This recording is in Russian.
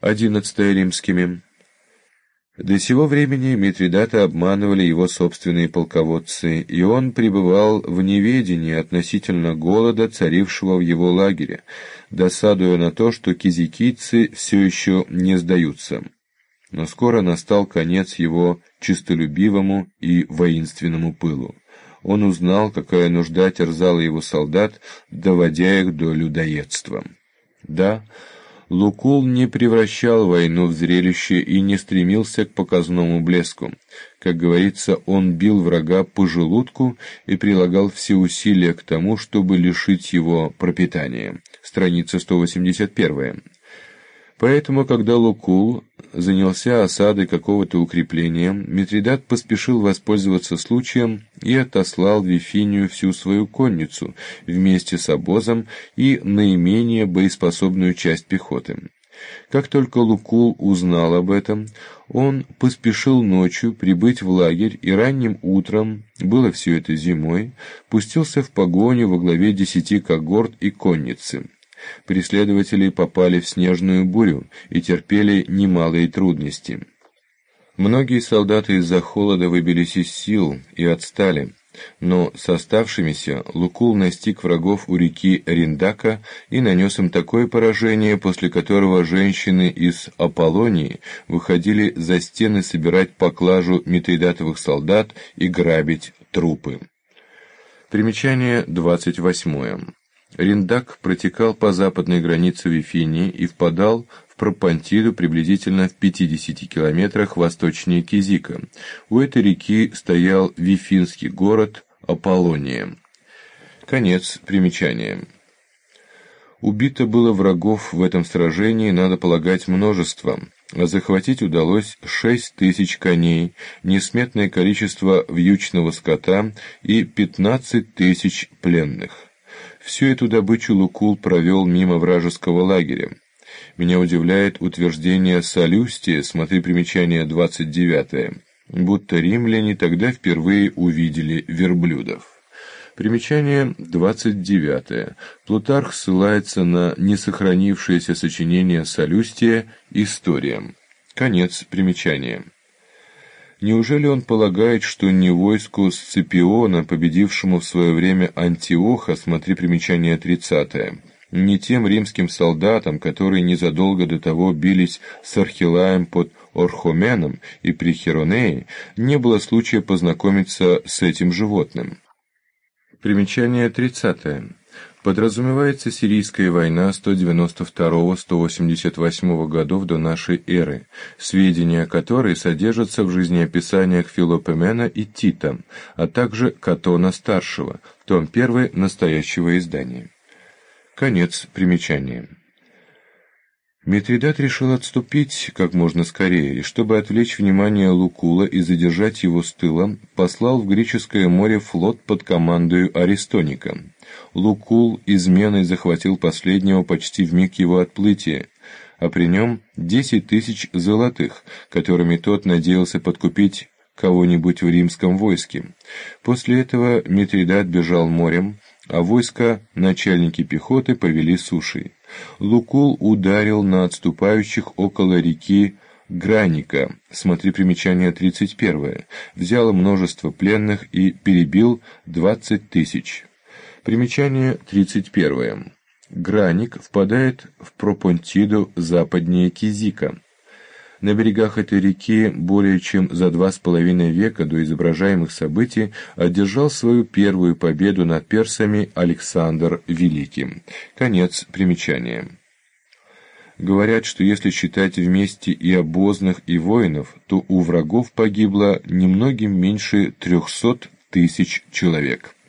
11 римскими. До сего времени Митридата обманывали его собственные полководцы, и он пребывал в неведении относительно голода, царившего в его лагере, досадуя на то, что кизикийцы все еще не сдаются. Но скоро настал конец его честолюбивому и воинственному пылу. Он узнал, какая нужда терзала его солдат, доводя их до людоедства. Да, Лукул не превращал войну в зрелище и не стремился к показному блеску. Как говорится, он бил врага по желудку и прилагал все усилия к тому, чтобы лишить его пропитания. Страница 181. Поэтому, когда Лукул занялся осадой какого-то укрепления, Митридат поспешил воспользоваться случаем и отослал в Вифинию всю свою конницу вместе с обозом и наименее боеспособную часть пехоты. Как только Лукул узнал об этом, он поспешил ночью прибыть в лагерь и ранним утром, было все это зимой, пустился в погоню во главе 10 когорт и конницы. Преследователи попали в снежную бурю и терпели немалые трудности. Многие солдаты из-за холода выбились из сил и отстали, но с оставшимися Лукул настиг врагов у реки Риндака и нанес им такое поражение, после которого женщины из Аполлонии выходили за стены собирать поклажу митридатовых солдат и грабить трупы. Примечание 28. Риндак протекал по западной границе Вифинии и впадал в Пропонтиду приблизительно в 50 километрах восточнее Кизика. У этой реки стоял вифинский город Аполлония. Конец примечания. Убито было врагов в этом сражении, надо полагать, множество, а захватить удалось 6000 коней, несметное количество вьючного скота и 15 тысяч пленных. Всю эту добычу Лукул провел мимо вражеского лагеря. Меня удивляет утверждение Салюстия, смотри примечание 29, будто римляне тогда впервые увидели верблюдов. Примечание 29. Плутарх ссылается на несохранившееся сочинение Салюстия «История». Конец примечания. Неужели он полагает, что не войску Сципиона, победившему в свое время Антиоха, смотри примечание 30, не тем римским солдатам, которые незадолго до того бились с Архилаем под Орхоменом и при Херонее, не было случая познакомиться с этим животным? Примечание 30. Подразумевается сирийская война 192-188 годов до нашей эры, сведения о которой содержатся в жизнеописаниях Филопомена и Тита, а также Катона-старшего, том 1 настоящего издания. Конец примечания. Митридат решил отступить как можно скорее, и чтобы отвлечь внимание Лукула и задержать его с тыла, послал в Греческое море флот под командою Аристоника. Лукул изменой захватил последнего почти в миг его отплытия, а при нем 10 тысяч золотых, которыми тот надеялся подкупить кого-нибудь в римском войске. После этого Митридат бежал морем, а войска начальники пехоты повели сушей. Лукул ударил на отступающих около реки Граника, смотри примечание 31, взял множество пленных и перебил 20 тысяч. Примечание 31. Граник впадает в Пропонтиду западнее Кизика. На берегах этой реки более чем за 2,5 века до изображаемых событий одержал свою первую победу над персами Александр Великий. Конец примечания. Говорят, что если считать вместе и обозных, и воинов, то у врагов погибло немногим меньше 300 тысяч человек.